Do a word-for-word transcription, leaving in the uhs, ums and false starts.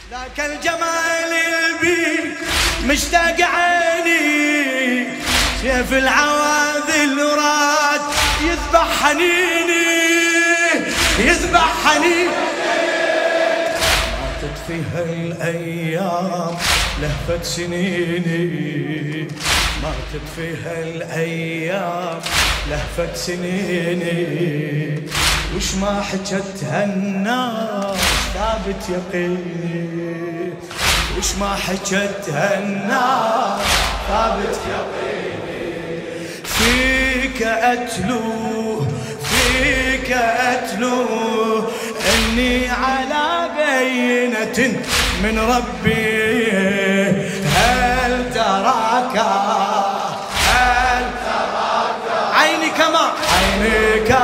ذاك الجمال البي مشتاق عيني، سيف العواذل راد يذبح حنيني، يذبح حنيني. ماتت فيها الأيام لهفت سنيني، ماتت فيها الأيام لهفت سنيني، وش ما حكتها الناس ثابت يقيني، وش ما حكتها الناس ثابت يقيني. فيك أتلو فيك أتلو إني على بينة من ربي، هل تراك هل تراك عيني كما عينك